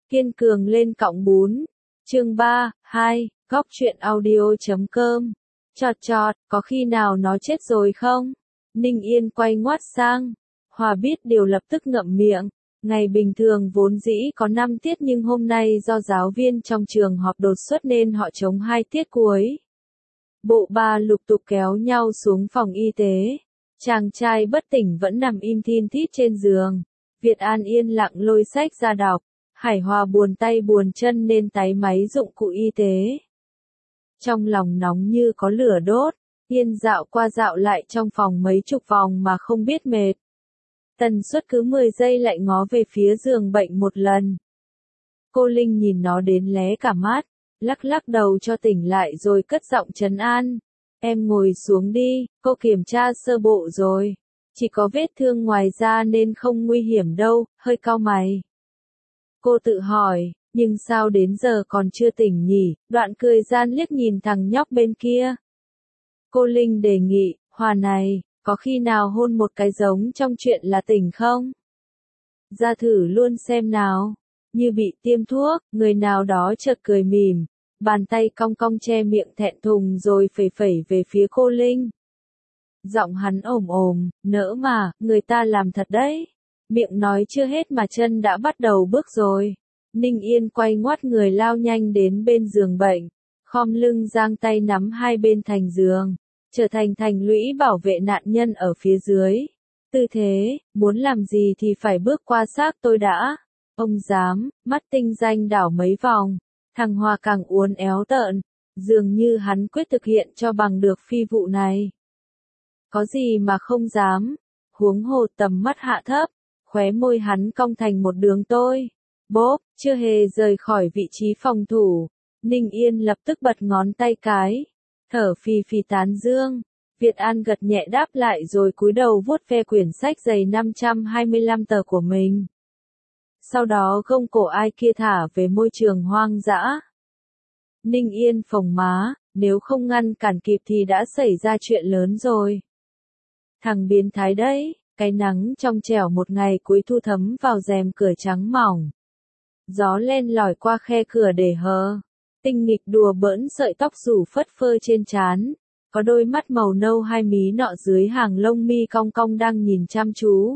Kiên cường lên cọng bún. Chương 3, 2, góc truyện audio.com. Chọt chọt, có khi nào nó chết rồi không? Ninh Yên quay ngoắt sang. Hòa biết điều lập tức ngậm miệng. Ngày bình thường vốn dĩ có 5 tiết nhưng hôm nay do giáo viên trong trường họp đột xuất nên họ trống 2 tiết cuối. Bộ ba lục tục kéo nhau xuống phòng y tế. Chàng trai bất tỉnh vẫn nằm im thin thít trên giường. Việt An yên lặng lôi sách ra đọc. Hải Hòa buồn tay buồn chân nên táy máy dụng cụ y tế. Trong lòng nóng như có lửa đốt, Yên dạo qua dạo lại trong phòng mấy chục vòng mà không biết mệt. Tần suất cứ 10 giây lại ngó về phía giường bệnh một lần. Cô Linh nhìn nó đến lé cả mắt, lắc lắc đầu cho tỉnh lại rồi cất giọng trấn an. Em ngồi xuống đi, cô kiểm tra sơ bộ rồi. Chỉ có vết thương ngoài da nên không nguy hiểm đâu, hơi cau mày. Cô tự hỏi, nhưng sao đến giờ còn chưa tỉnh nhỉ, đoạn cười gian liếc nhìn thằng nhóc bên kia. Cô Linh đề nghị, Hòa này, có khi nào hôn một cái giống trong chuyện là tỉnh không? Ra thử luôn xem nào. Như bị tiêm thuốc, người nào đó chợt cười mỉm, bàn tay cong cong che miệng thẹn thùng rồi phẩy phẩy về phía cô Linh. Giọng hắn ồm ồm, nỡ mà, người ta làm thật đấy. Miệng nói chưa hết mà chân đã bắt đầu bước rồi. Ninh Yên quay ngoắt người lao nhanh đến bên giường bệnh, khom lưng giang tay nắm hai bên thành giường, trở thành thành lũy bảo vệ nạn nhân ở phía dưới. Tư thế, muốn làm gì thì phải bước qua xác tôi đã. Ông dám, mắt tinh danh đảo mấy vòng, thằng Hòa càng uốn éo tợn, dường như hắn quyết thực hiện cho bằng được phi vụ này. Có gì mà không dám, huống hồ tầm mắt hạ thấp, khóe môi hắn cong thành một đường tôi. Bốp, chưa hề rời khỏi vị trí phòng thủ. Ninh Yên lập tức bật ngón tay cái. Thở phì phì tán dương. Việt An gật nhẹ đáp lại rồi cúi đầu vuốt ve quyển sách dày 525 tờ của mình. Sau đó gông cổ ai kia thả về môi trường hoang dã. Ninh Yên phồng má, nếu không ngăn cản kịp thì đã xảy ra chuyện lớn rồi. Thằng biến thái đấy, cái nắng trong trẻo một ngày cuối thu thấm vào rèm cửa trắng mỏng. Gió len lỏi qua khe cửa để hờ. Tinh nghịch đùa bỡn sợi tóc rủ phất phơ trên trán. Có đôi mắt màu nâu hai mí nọ dưới hàng lông mi cong cong đang nhìn chăm chú.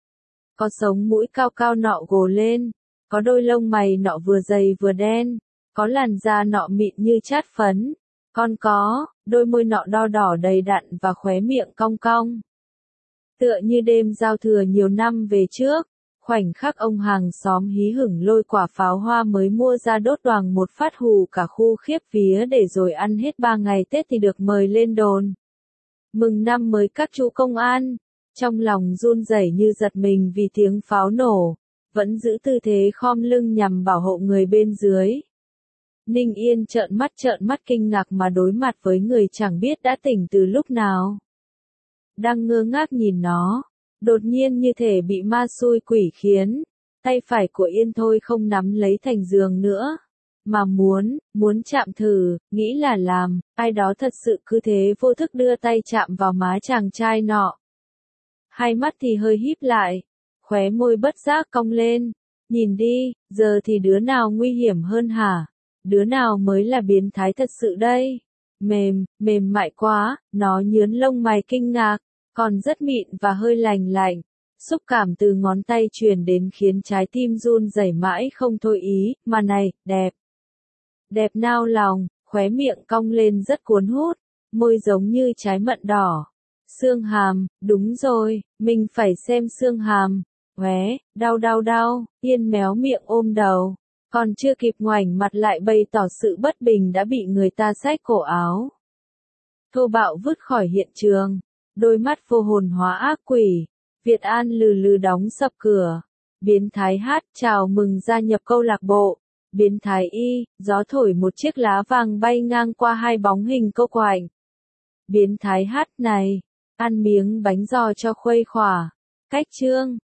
Có sống mũi cao cao nọ gồ lên. Có đôi lông mày nọ vừa dày vừa đen. Có làn da nọ mịn như chát phấn. Còn có, đôi môi nọ đo đỏ đầy đặn và khóe miệng cong cong. Tựa như đêm giao thừa nhiều năm về trước. Khoảnh khắc ông hàng xóm hí hửng lôi quả pháo hoa mới mua ra đốt đoàng một phát hù cả khu khiếp vía để rồi ăn hết 3 ngày Tết thì được mời lên đồn. Mừng năm mới các chú công an, trong lòng run rẩy như giật mình vì tiếng pháo nổ, vẫn giữ tư thế khom lưng nhằm bảo hộ người bên dưới. Ninh Yên trợn mắt kinh ngạc mà đối mặt với người chẳng biết đã tỉnh từ lúc nào. Đang ngơ ngác nhìn nó. Đột nhiên như thể bị ma xui quỷ khiến, tay phải của Yên thôi không nắm lấy thành giường nữa, mà muốn chạm thử, nghĩ là làm, ai đó thật sự cứ thế vô thức đưa tay chạm vào má chàng trai nọ. Hai mắt thì hơi híp lại, khóe môi bất giác cong lên, nhìn đi, giờ thì đứa nào nguy hiểm hơn hả? Đứa nào mới là biến thái thật sự đây? Mềm mại quá, nó nhướn lông mày kinh ngạc. Còn rất mịn và hơi lành lạnh, xúc cảm từ ngón tay truyền đến khiến trái tim run rẩy mãi không thôi ý, mà này, đẹp. Đẹp nao lòng, khóe miệng cong lên rất cuốn hút, môi giống như trái mận đỏ. Xương hàm, đúng rồi, mình phải xem xương hàm. Đau, Yên méo miệng ôm đầu, còn chưa kịp ngoảnh mặt lại bày tỏ sự bất bình đã bị người ta xách cổ áo. Thô bạo vứt khỏi hiện trường. Đôi mắt vô hồn hóa ác quỷ. Việt An lừ lừ đóng sập cửa. Biến thái hát chào mừng gia nhập câu lạc bộ. Biến thái y, gió thổi một chiếc lá vàng bay ngang qua hai bóng hình cô quạnh. Biến thái hát này, ăn miếng bánh giò cho khuây khỏa. Cách chương.